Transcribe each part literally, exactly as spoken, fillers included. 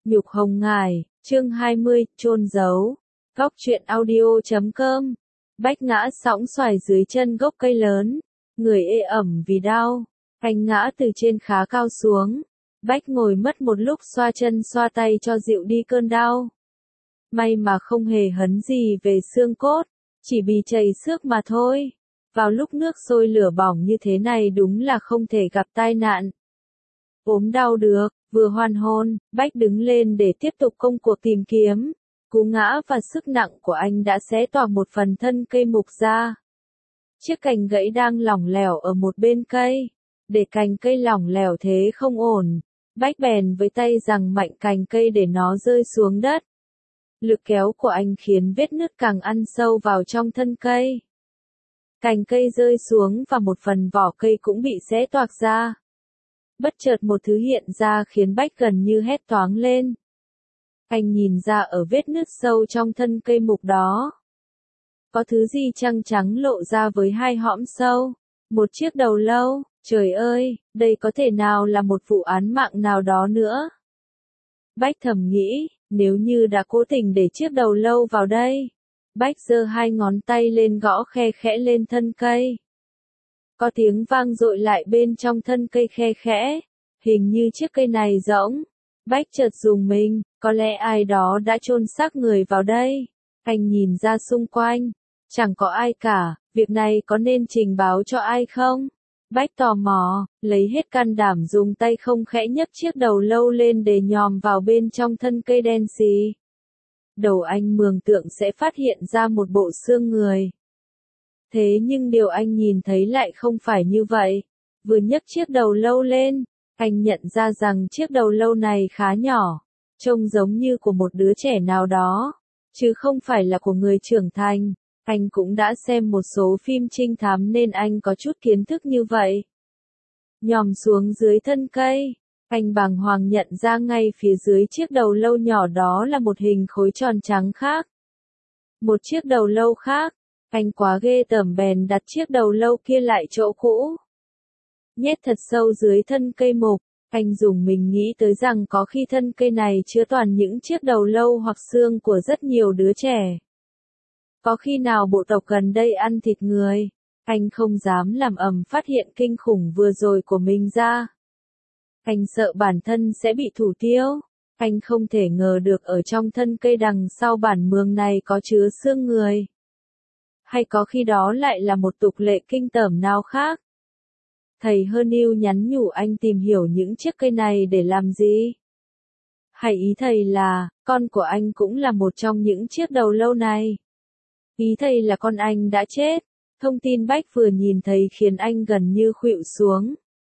Nhục hồng ngải, chương hai mươi, chôn giấu. Góc truyện audio chấm com. Bách ngã sõng xoài dưới chân gốc cây lớn, người ê ẩm vì đau. Anh ngã từ trên khá cao xuống. Bách ngồi mất một lúc xoa chân xoa tay cho dịu đi cơn đau. May mà không hề hấn gì về xương cốt, chỉ bị chảy xước mà thôi. Vào lúc nước sôi lửa bỏng như thế này đúng là không thể gặp tai nạn. Ốm đau được, vừa hoàn hồn, Bách đứng lên để tiếp tục công cuộc tìm kiếm. Cú ngã và sức nặng của anh đã xé toạc một phần thân cây mục ra. Chiếc cành gãy đang lỏng lẻo ở một bên cây. Để cành cây lỏng lẻo thế không ổn, Bách bèn với tay giằng mạnh cành cây để nó rơi xuống đất. Lực kéo của anh khiến vết nứt càng ăn sâu vào trong thân cây. Cành cây rơi xuống và một phần vỏ cây cũng bị xé toạc ra. Bất chợt một thứ hiện ra khiến Bách gần như hét toáng lên. Anh nhìn ra ở vết nứt sâu trong thân cây mục đó. Có thứ gì trắng trắng lộ ra với hai hõm sâu. Một chiếc đầu lâu, trời ơi, đây có thể nào là một vụ án mạng nào đó nữa. Bách thầm nghĩ, nếu như đã cố tình để chiếc đầu lâu vào đây. Bách giơ hai ngón tay lên gõ khe khẽ lên thân cây. Có tiếng vang dội lại bên trong thân cây khe khẽ, hình như chiếc cây này rỗng. Bách chợt rùng mình, có lẽ ai đó đã chôn xác người vào đây. Anh nhìn ra xung quanh, chẳng có ai cả, việc này có nên trình báo cho ai không? Bách tò mò, lấy hết can đảm dùng tay không khẽ nhấc chiếc đầu lâu lên để nhòm vào bên trong thân cây đen xì. Đầu anh mường tượng sẽ phát hiện ra một bộ xương người. Thế nhưng điều anh nhìn thấy lại không phải như vậy. Vừa nhấc chiếc đầu lâu lên, anh nhận ra rằng chiếc đầu lâu này khá nhỏ, trông giống như của một đứa trẻ nào đó, chứ không phải là của người trưởng thành. Anh cũng đã xem một số phim trinh thám nên anh có chút kiến thức như vậy. Nhòm xuống dưới thân cây, anh bàng hoàng nhận ra ngay phía dưới chiếc đầu lâu nhỏ đó là một hình khối tròn trắng khác. Một chiếc đầu lâu khác. Anh quá ghê tởm bèn đặt chiếc đầu lâu kia lại chỗ cũ. Nhét thật sâu dưới thân cây mục, anh dùng mình nghĩ tới rằng có khi thân cây này chứa toàn những chiếc đầu lâu hoặc xương của rất nhiều đứa trẻ. Có khi nào bộ tộc gần đây ăn thịt người, anh không dám làm ầm phát hiện kinh khủng vừa rồi của mình ra. Anh sợ bản thân sẽ bị thủ tiêu, anh không thể ngờ được ở trong thân cây đằng sau bản mường này có chứa xương người. Hay có khi đó lại là một tục lệ kinh tởm nào khác. Thầy Herniu nhắn nhủ anh tìm hiểu những chiếc cây này để làm gì? Hay ý thầy là, con của anh cũng là một trong những chiếc đầu lâu này. Ý thầy là con anh đã chết. Thông tin Bách vừa nhìn thấy khiến anh gần như khuỵu xuống.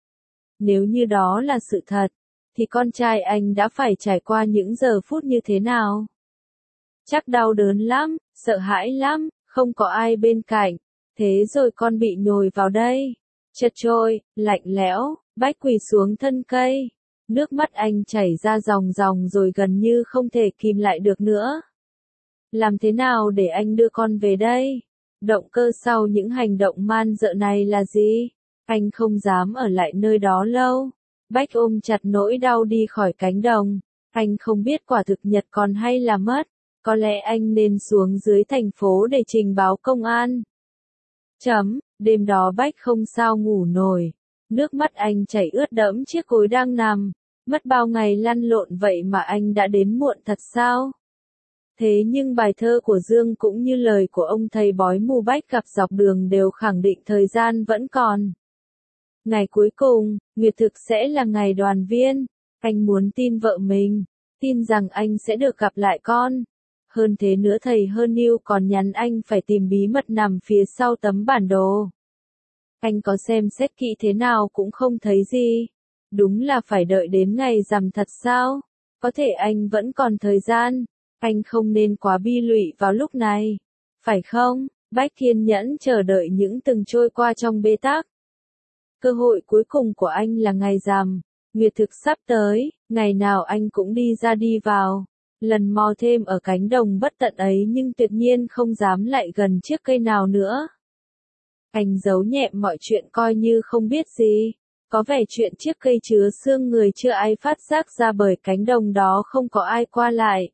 Nếu như đó là sự thật, thì con trai anh đã phải trải qua những giờ phút như thế nào? Chắc đau đớn lắm, sợ hãi lắm. Không có ai bên cạnh, thế rồi con bị nhồi vào đây. Chật trôi, lạnh lẽo, Bách quỳ xuống thân cây. Nước mắt anh chảy ra ròng ròng rồi gần như không thể kìm lại được nữa. Làm thế nào để anh đưa con về đây? Động cơ sau những hành động man dợ này là gì? Anh không dám ở lại nơi đó lâu. Bách ôm chặt nỗi đau đi khỏi cánh đồng. Anh không biết quả thực Nhật còn hay là mất. Có lẽ anh nên xuống dưới thành phố để trình báo công an. Chấm, đêm đó Bách không sao ngủ nổi. Nước mắt anh chảy ướt đẫm chiếc gối đang nằm. Mất bao ngày lăn lộn vậy mà anh đã đến muộn thật sao? Thế nhưng bài thơ của Dương cũng như lời của ông thầy bói mù Bách gặp dọc đường đều khẳng định thời gian vẫn còn. Ngày cuối cùng, nguyệt thực sẽ là ngày đoàn viên. Anh muốn tin vợ mình, tin rằng anh sẽ được gặp lại con. Hơn thế nữa thầy Herniu còn nhắn anh phải tìm bí mật nằm phía sau tấm bản đồ. Anh có xem xét kỹ thế nào cũng không thấy gì. Đúng là phải đợi đến ngày rằm thật sao? Có thể anh vẫn còn thời gian. Anh không nên quá bi lụy vào lúc này. Phải không? Bách kiên nhẫn chờ đợi những từng trôi qua trong bế tắc. Cơ hội cuối cùng của anh là ngày rằm. Nguyệt thực sắp tới, ngày nào anh cũng đi ra đi vào. Lần mò thêm ở cánh đồng bất tận ấy nhưng tuyệt nhiên không dám lại gần chiếc cây nào nữa. Anh giấu nhẹm mọi chuyện coi như không biết gì. Có vẻ chuyện chiếc cây chứa xương người chưa ai phát giác ra bởi cánh đồng đó không có ai qua lại.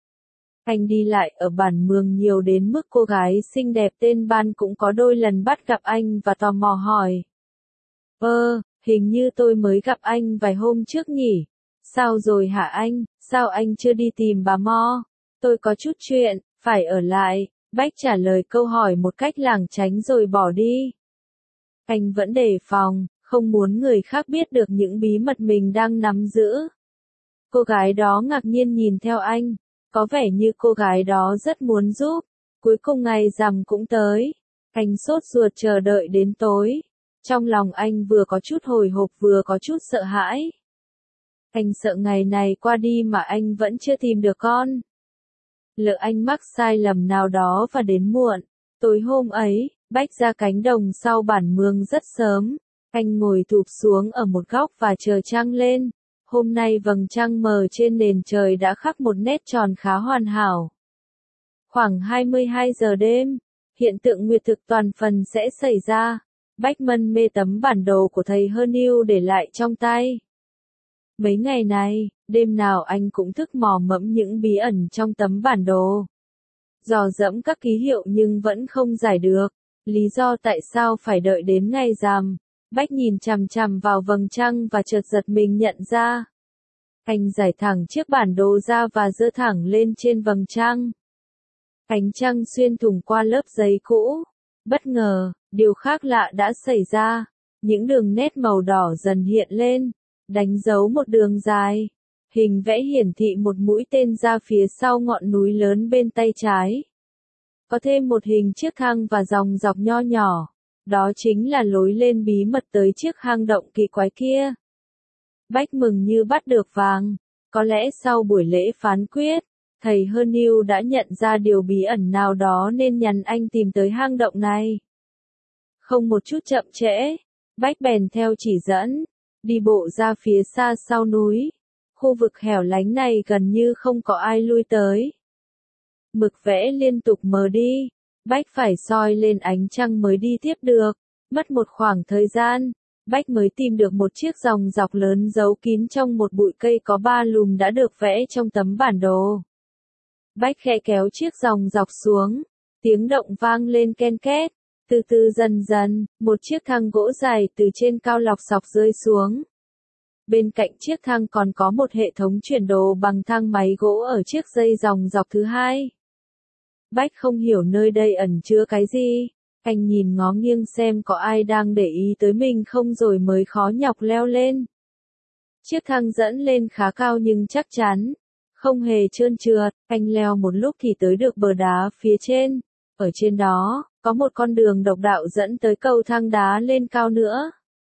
Anh đi lại ở bản mường nhiều đến mức cô gái xinh đẹp tên Ban cũng có đôi lần bắt gặp anh và tò mò hỏi. Ơ, hình như tôi mới gặp anh vài hôm trước nhỉ? Sao rồi hả anh, sao anh chưa đi tìm bà Mo? Tôi có chút chuyện, phải ở lại. Bách trả lời câu hỏi một cách lảng tránh rồi bỏ đi. Anh vẫn đề phòng, không muốn người khác biết được những bí mật mình đang nắm giữ. Cô gái đó ngạc nhiên nhìn theo anh, có vẻ như cô gái đó rất muốn giúp. Cuối cùng ngày rằm cũng tới, anh sốt ruột chờ đợi đến tối. Trong lòng anh vừa có chút hồi hộp vừa có chút sợ hãi. Anh sợ ngày này qua đi mà anh vẫn chưa tìm được con. Lỡ anh mắc sai lầm nào đó và đến muộn. Tối hôm ấy, Bách ra cánh đồng sau bản mương rất sớm. Anh ngồi thụp xuống ở một góc và chờ trăng lên. Hôm nay vầng trăng mờ trên nền trời đã khắc một nét tròn khá hoàn hảo. Khoảng hai mươi hai giờ đêm, hiện tượng nguyệt thực toàn phần sẽ xảy ra. Bách mân mê tấm bản đồ của thầy Hơ-niu để lại trong tay. Mấy ngày này, đêm nào anh cũng thức mò mẫm những bí ẩn trong tấm bản đồ. Dò dẫm các ký hiệu nhưng vẫn không giải được. Lý do tại sao phải đợi đến ngày rằm. Bách nhìn chằm chằm vào vầng trăng và chợt giật mình nhận ra. Anh giải thẳng chiếc bản đồ ra và giơ thẳng lên trên vầng trăng. Ánh trăng xuyên thủng qua lớp giấy cũ. Bất ngờ, điều khác lạ đã xảy ra. Những đường nét màu đỏ dần hiện lên, đánh dấu một đường dài. Hình vẽ hiển thị một mũi tên ra phía sau ngọn núi lớn bên tay trái. Có thêm một hình chiếc thang và dòng dọc nho nhỏ. Đó chính là lối lên bí mật tới chiếc hang động kỳ quái kia. Bách mừng như bắt được vàng. Có lẽ sau buổi lễ phán quyết, thầy Hơ-niu đã nhận ra điều bí ẩn nào đó nên nhắn anh tìm tới hang động này. Không một chút chậm trễ, Bách bèn theo chỉ dẫn, đi bộ ra phía xa sau núi. Khu vực hẻo lánh này gần như không có ai lui tới. Mực vẽ liên tục mờ đi. Bách phải soi lên ánh trăng mới đi tiếp được. Mất một khoảng thời gian, Bách mới tìm được một chiếc dòng dọc lớn giấu kín trong một bụi cây có ba lùm đã được vẽ trong tấm bản đồ. Bách khẽ kéo chiếc dòng dọc xuống, tiếng động vang lên ken két, từ từ dần dần, một chiếc thang gỗ dài từ trên cao lọc sọc rơi xuống. Bên cạnh chiếc thang còn có một hệ thống chuyển đồ bằng thang máy gỗ ở chiếc dây dòng dọc thứ hai. Bách không hiểu nơi đây ẩn chứa cái gì, anh nhìn ngó nghiêng xem có ai đang để ý tới mình không rồi mới khó nhọc leo lên. Chiếc thang dẫn lên khá cao nhưng chắc chắn, không hề trơn trượt, anh leo một lúc thì tới được bờ đá phía trên, ở trên đó, có một con đường độc đạo dẫn tới cầu thang đá lên cao nữa.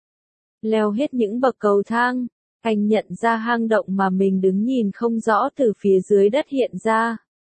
Leo hết những bậc cầu thang, anh nhận ra hang động mà mình đứng nhìn không rõ từ phía dưới đất hiện ra.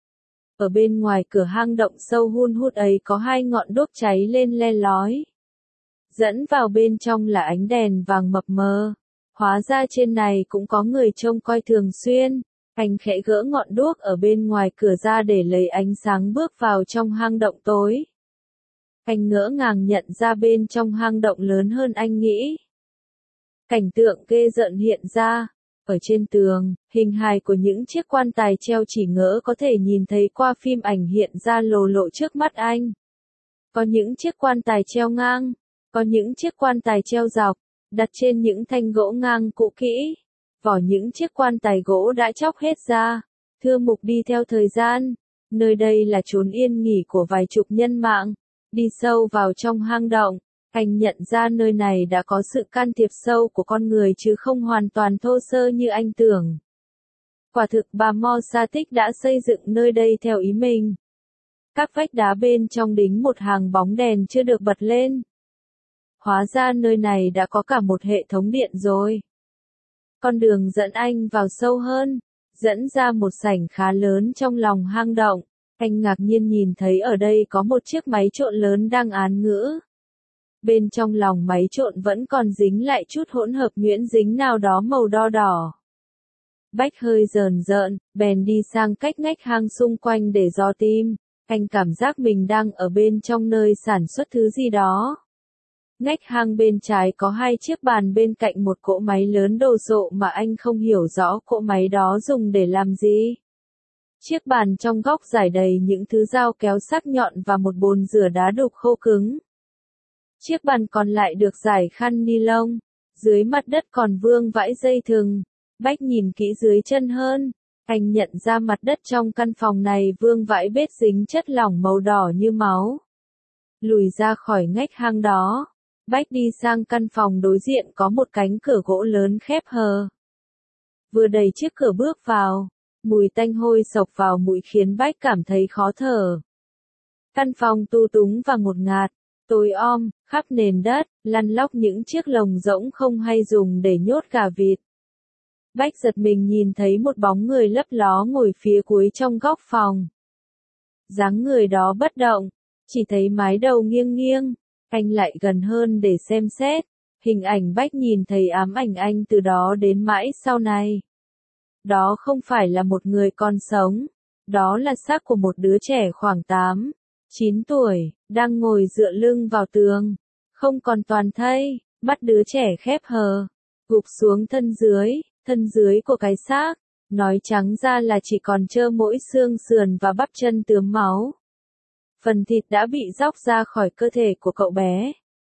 Ở bên ngoài cửa hang động sâu hun hút ấy có hai ngọn đuốc cháy lên le lói. Dẫn vào bên trong là ánh đèn vàng mập mờ. Hóa ra trên này cũng có người trông coi thường xuyên. Anh khẽ gỡ ngọn đuốc ở bên ngoài cửa ra để lấy ánh sáng bước vào trong hang động tối. Anh ngỡ ngàng nhận ra bên trong hang động lớn hơn anh nghĩ. Cảnh tượng ghê rợn hiện ra. Ở trên tường, hình hài của những chiếc quan tài treo chỉ ngỡ có thể nhìn thấy qua phim ảnh hiện ra lồ lộ trước mắt anh. Có những chiếc quan tài treo ngang, có những chiếc quan tài treo dọc, đặt trên những thanh gỗ ngang cũ kỹ. Vỏ những chiếc quan tài gỗ đã chóc hết ra. Thưa mục đi theo thời gian, nơi đây là chốn yên nghỉ của vài chục nhân mạng. Đi sâu vào trong hang động, anh nhận ra nơi này đã có sự can thiệp sâu của con người chứ không hoàn toàn thô sơ như anh tưởng. Quả thực bà Mo Sa Tích đã xây dựng nơi đây theo ý mình. Các vách đá bên trong đính một hàng bóng đèn chưa được bật lên. Hóa ra nơi này đã có cả một hệ thống điện rồi. Con đường dẫn anh vào sâu hơn, dẫn ra một sảnh khá lớn trong lòng hang động. Anh ngạc nhiên nhìn thấy ở đây có một chiếc máy trộn lớn đang án ngữ. Bên trong lòng máy trộn vẫn còn dính lại chút hỗn hợp nhuyễn dính nào đó màu đo đỏ. Bách hơi rờn rợn, bèn đi sang cách ngách hang xung quanh để dò tìm. Anh cảm giác mình đang ở bên trong nơi sản xuất thứ gì đó. Ngách hang bên trái có hai chiếc bàn bên cạnh một cỗ máy lớn đồ sộ mà anh không hiểu rõ cỗ máy đó dùng để làm gì. Chiếc bàn trong góc rải đầy những thứ dao kéo sắc nhọn và một bồn rửa đá đục khô cứng. Chiếc bàn còn lại được rải khăn ni lông, dưới mặt đất còn vương vãi dây thừng. Bách nhìn kỹ dưới chân hơn, anh nhận ra mặt đất trong căn phòng này vương vãi vết dính chất lỏng màu đỏ như máu. Lùi ra khỏi ngách hang đó, Bách đi sang căn phòng đối diện có một cánh cửa gỗ lớn khép hờ. Vừa đẩy chiếc cửa bước vào, mùi tanh hôi xộc vào mũi khiến Bách cảm thấy khó thở. Căn phòng tu túng và ngột ngạt, tối om, khắp nền đất, lăn lóc những chiếc lồng rỗng không hay dùng để nhốt gà vịt. Bách giật mình nhìn thấy một bóng người lấp ló ngồi phía cuối trong góc phòng. Dáng người đó bất động, chỉ thấy mái đầu nghiêng nghiêng, anh lại gần hơn để xem xét, hình ảnh Bách nhìn thấy ám ảnh anh từ đó đến mãi sau này. Đó không phải là một người còn sống, đó là xác của một đứa trẻ khoảng tám, chín tuổi, đang ngồi dựa lưng vào tường, không còn toàn thây, mắt đứa trẻ khép hờ, gục xuống thân dưới, thân dưới của cái xác, nói trắng ra là chỉ còn trơ mỗi xương sườn và bắp chân tươm máu. Phần thịt đã bị róc ra khỏi cơ thể của cậu bé.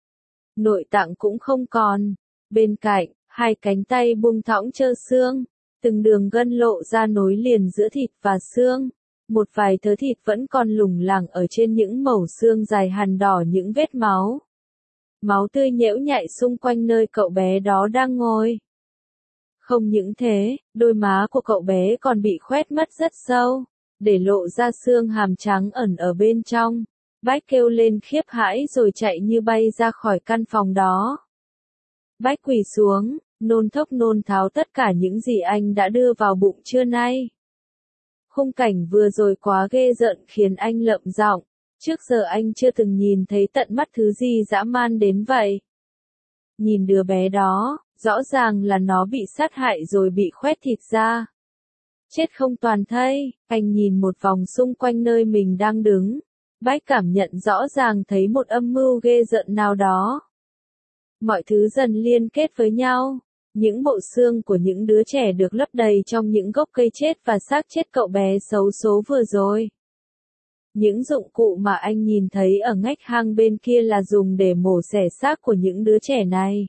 Nội tạng cũng không còn, bên cạnh, hai cánh tay buông thõng trơ xương, từng đường gân lộ ra nối liền giữa thịt và xương. Một vài thớ thịt vẫn còn lủng lẳng ở trên những mẩu xương dài hằn đỏ những vết máu. Máu tươi nhễu nhại xung quanh nơi cậu bé đó đang ngồi. Không những thế, đôi má của cậu bé còn bị khoét mất rất sâu, để lộ ra xương hàm trắng ẩn ở bên trong. Bách kêu lên khiếp hãi rồi chạy như bay ra khỏi căn phòng đó. Bách quỳ xuống, nôn thốc nôn tháo tất cả những gì anh đã đưa vào bụng trưa nay. Khung cảnh vừa rồi quá ghê rợn khiến anh lợm giọng, trước giờ anh chưa từng nhìn thấy tận mắt thứ gì dã man đến vậy. Nhìn đứa bé đó, rõ ràng là nó bị sát hại rồi bị khoét thịt ra. Chết không toàn thây, anh nhìn một vòng xung quanh nơi mình đang đứng. Bách cảm nhận rõ ràng thấy một âm mưu ghê rợn nào đó. Mọi thứ dần liên kết với nhau. Những bộ xương của những đứa trẻ được lấp đầy trong những gốc cây chết và xác chết cậu bé xấu số vừa rồi. Những dụng cụ mà anh nhìn thấy ở ngách hang bên kia là dùng để mổ xẻ xác của những đứa trẻ này.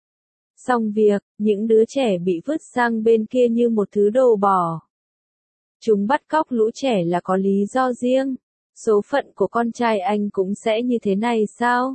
Xong việc, những đứa trẻ bị vứt sang bên kia như một thứ đồ bỏ. Chúng bắt cóc lũ trẻ là có lý do riêng. Số phận của con trai anh cũng sẽ như thế này sao?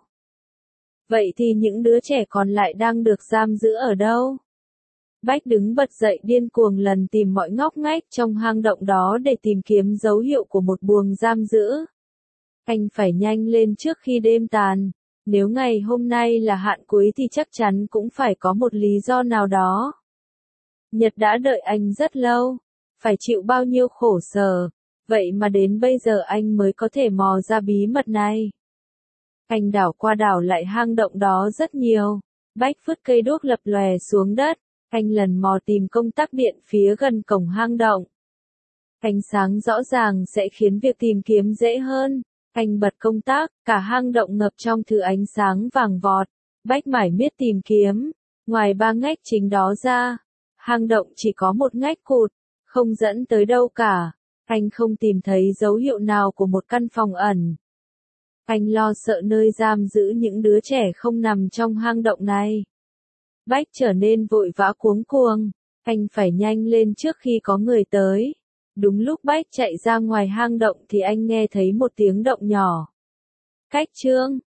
Vậy thì những đứa trẻ còn lại đang được giam giữ ở đâu? Bách đứng bật dậy điên cuồng lần tìm mọi ngóc ngách trong hang động đó để tìm kiếm dấu hiệu của một buồng giam giữ. Anh phải nhanh lên trước khi đêm tàn. Nếu ngày hôm nay là hạn cuối thì chắc chắn cũng phải có một lý do nào đó. Nhật đã đợi anh rất lâu. Phải chịu bao nhiêu khổ sở. Vậy mà đến bây giờ anh mới có thể mò ra bí mật này. Anh đảo qua đảo lại hang động đó rất nhiều. Bách vứt cây đuốc lập lòe xuống đất. Anh lần mò tìm công tắc điện phía gần cổng hang động. Ánh sáng rõ ràng sẽ khiến việc tìm kiếm dễ hơn. Anh bật công tắc, cả hang động ngập trong thứ ánh sáng vàng vọt. Bách mải miết tìm kiếm. Ngoài ba ngách chính đó ra, hang động chỉ có một ngách cụt, không dẫn tới đâu cả. Anh không tìm thấy dấu hiệu nào của một căn phòng ẩn. Anh lo sợ nơi giam giữ những đứa trẻ không nằm trong hang động này. Bách trở nên vội vã cuống cuồng. Anh phải nhanh lên trước khi có người tới. Đúng lúc Bách chạy ra ngoài hang động thì anh nghe thấy một tiếng động nhỏ. Cách chương